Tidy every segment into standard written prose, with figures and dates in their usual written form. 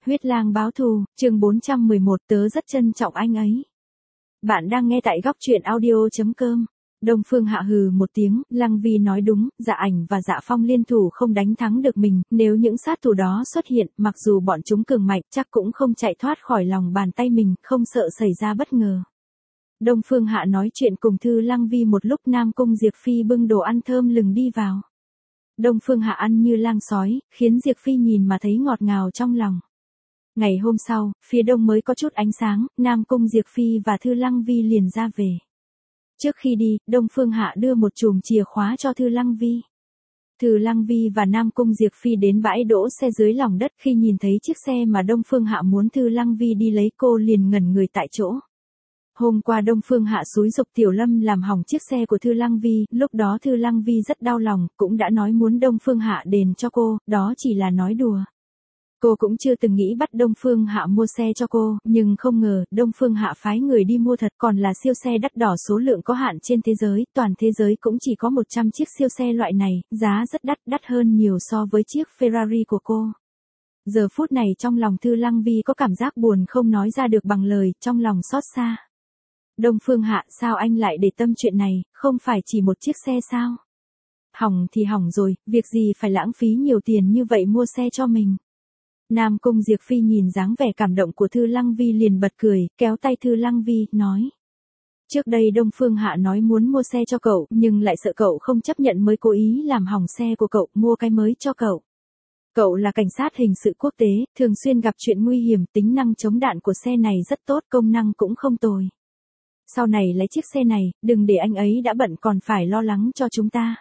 Huyết lang báo thù, chương 411, tớ rất trân trọng anh ấy. Bạn đang nghe tại góc truyện audio.com. Đông Phương Hạ hừ một tiếng, Lăng Vi nói đúng, Dạ Ảnh và Dạ Phong liên thủ không đánh thắng được mình, nếu những sát thủ đó xuất hiện, mặc dù bọn chúng cường mạnh, chắc cũng không chạy thoát khỏi lòng bàn tay mình, không sợ xảy ra bất ngờ. Đông Phương Hạ nói chuyện cùng Thư Lăng Vi một lúc Nam Cung Diệp Phi bưng đồ ăn thơm lừng đi vào. Đông Phương Hạ ăn như lang sói, khiến Diệp Phi nhìn mà thấy ngọt ngào trong lòng. Ngày hôm sau, phía đông mới có chút ánh sáng, Nam Cung Diệp Phi và Thư Lăng Vi liền ra về. Trước khi đi, Đông Phương Hạ đưa một chùm chìa khóa cho Thư Lăng Vi. Thư Lăng Vi và Nam Cung Diệp Phi đến bãi đỗ xe dưới lòng đất, khi nhìn thấy chiếc xe mà Đông Phương Hạ muốn Thư Lăng Vi đi lấy cô liền ngẩn người tại chỗ. Hôm qua Đông Phương Hạ xúi giục Tiểu Lâm làm hỏng chiếc xe của Thư Lăng Vi, lúc đó Thư Lăng Vi rất đau lòng, cũng đã nói muốn Đông Phương Hạ đền cho cô, đó chỉ là nói đùa. Cô cũng chưa từng nghĩ bắt Đông Phương Hạ mua xe cho cô, nhưng không ngờ, Đông Phương Hạ phái người đi mua thật, còn là siêu xe đắt đỏ số lượng có hạn trên thế giới, toàn thế giới cũng chỉ có 100 chiếc siêu xe loại này, giá rất đắt hơn nhiều so với chiếc Ferrari của cô. Giờ phút này trong lòng Thư Lăng Vi có cảm giác buồn không nói ra được bằng lời, trong lòng xót xa. Đông Phương Hạ, sao anh lại để tâm chuyện này, không phải chỉ một chiếc xe sao? Hỏng thì hỏng rồi, việc gì phải lãng phí nhiều tiền như vậy mua xe cho mình. Nam Cung Diệp Phi nhìn dáng vẻ cảm động của Thư Lăng Vi liền bật cười, kéo tay Thư Lăng Vi, nói. Trước đây Đông Phương Hạ nói muốn mua xe cho cậu, nhưng lại sợ cậu không chấp nhận mới cố ý làm hỏng xe của cậu, mua cái mới cho cậu. Cậu là cảnh sát hình sự quốc tế, thường xuyên gặp chuyện nguy hiểm, tính năng chống đạn của xe này rất tốt, công năng cũng không tồi. Sau này lấy chiếc xe này, đừng để anh ấy đã bận còn phải lo lắng cho chúng ta.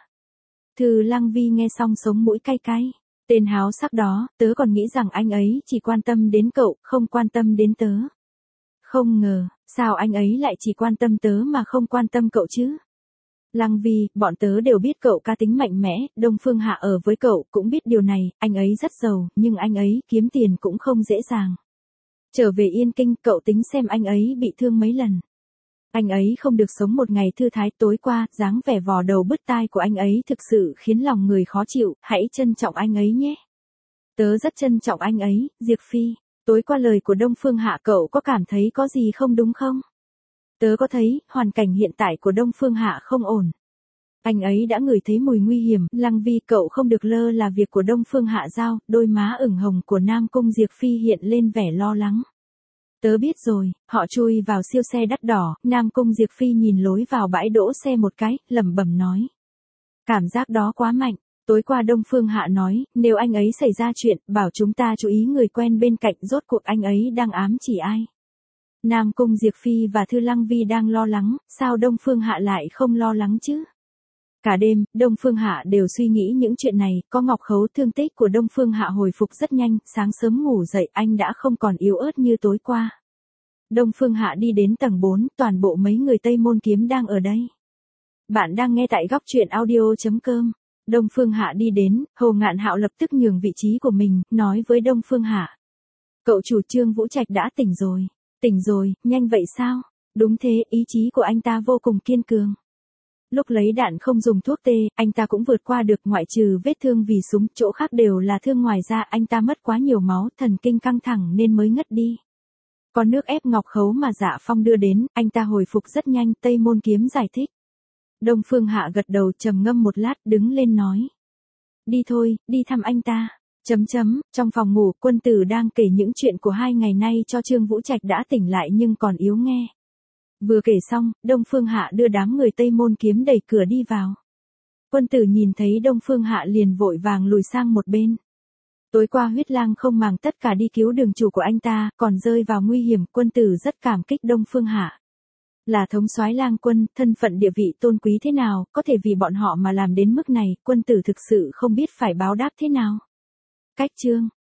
Thư Lăng Vi nghe xong sống mũi cay cay. Tên háo sắc đó, tớ còn nghĩ rằng anh ấy chỉ quan tâm đến cậu, không quan tâm đến tớ. Không ngờ, sao anh ấy lại chỉ quan tâm tớ mà không quan tâm cậu chứ? Lăng Vi, bọn tớ đều biết cậu cá tính mạnh mẽ, Đông Phương Hạ ở với cậu cũng biết điều này, anh ấy rất giàu, nhưng anh ấy kiếm tiền cũng không dễ dàng. Trở về Yên Kinh, cậu tính xem anh ấy bị thương mấy lần. Anh ấy không được sống một ngày thư thái, tối qua, dáng vẻ vò đầu bứt tai của anh ấy thực sự khiến lòng người khó chịu, hãy trân trọng anh ấy nhé. Tớ rất trân trọng anh ấy, Diệp Phi. Tối qua lời của Đông Phương Hạ cậu có cảm thấy có gì không đúng không? Tớ có thấy, hoàn cảnh hiện tại của Đông Phương Hạ không ổn. Anh ấy đã ngửi thấy mùi nguy hiểm, Lăng Vi cậu không được lơ là việc của Đông Phương Hạ giao, đôi má ửng hồng của Nam Cung Diệp Phi hiện lên vẻ lo lắng. Tớ biết rồi, họ chui vào siêu xe đắt đỏ, Nam Cung Diệp Phi nhìn lối vào bãi đỗ xe một cái, lẩm bẩm nói. Cảm giác đó quá mạnh, tối qua Đông Phương Hạ nói, nếu anh ấy xảy ra chuyện, bảo chúng ta chú ý người quen bên cạnh, rốt cuộc anh ấy đang ám chỉ ai. Nam Cung Diệp Phi và Thư Lăng Vi đang lo lắng, sao Đông Phương Hạ lại không lo lắng chứ? Cả đêm, Đông Phương Hạ đều suy nghĩ những chuyện này, có Ngọc Khấu thương tích của Đông Phương Hạ hồi phục rất nhanh, sáng sớm ngủ dậy anh đã không còn yếu ớt như tối qua. Đông Phương Hạ đi đến tầng 4, toàn bộ mấy người Tây Môn Kiếm đang ở đây. Bạn đang nghe tại góc truyện audio.com. Đông Phương Hạ đi đến, Hồ Ngạn Hạo lập tức nhường vị trí của mình, nói với Đông Phương Hạ. Cậu chủ Trương Vũ Trạch đã tỉnh rồi. Tỉnh rồi, nhanh vậy sao? Đúng thế, ý chí của anh ta vô cùng kiên cường. Lúc lấy đạn không dùng thuốc tê, anh ta cũng vượt qua được, ngoại trừ vết thương vì súng, chỗ khác đều là thương, ngoài ra anh ta mất quá nhiều máu, thần kinh căng thẳng nên mới ngất đi. Có nước ép Ngọc Khấu mà Dạ Phong đưa đến, anh ta hồi phục rất nhanh, Tây Môn Kiếm giải thích. Đông Phương Hạ gật đầu trầm ngâm một lát, đứng lên nói. Đi thôi, đi thăm anh ta. Trong phòng ngủ, Quân Tử đang kể những chuyện của 2 ngày nay cho Trương Vũ Trạch đã tỉnh lại nhưng còn yếu nghe. Vừa kể xong, Đông Phương Hạ đưa đám người Tây Môn Kiếm đẩy cửa đi vào. Quân Tử nhìn thấy Đông Phương Hạ liền vội vàng lùi sang một bên. Tối qua Huyết Lang không màng tất cả đi cứu đường chủ của anh ta, còn rơi vào nguy hiểm, Quân Tử rất cảm kích Đông Phương Hạ. Là thống soái Lang quân, thân phận địa vị tôn quý thế nào, có thể vì bọn họ mà làm đến mức này, Quân Tử thực sự không biết phải báo đáp thế nào. Cách chương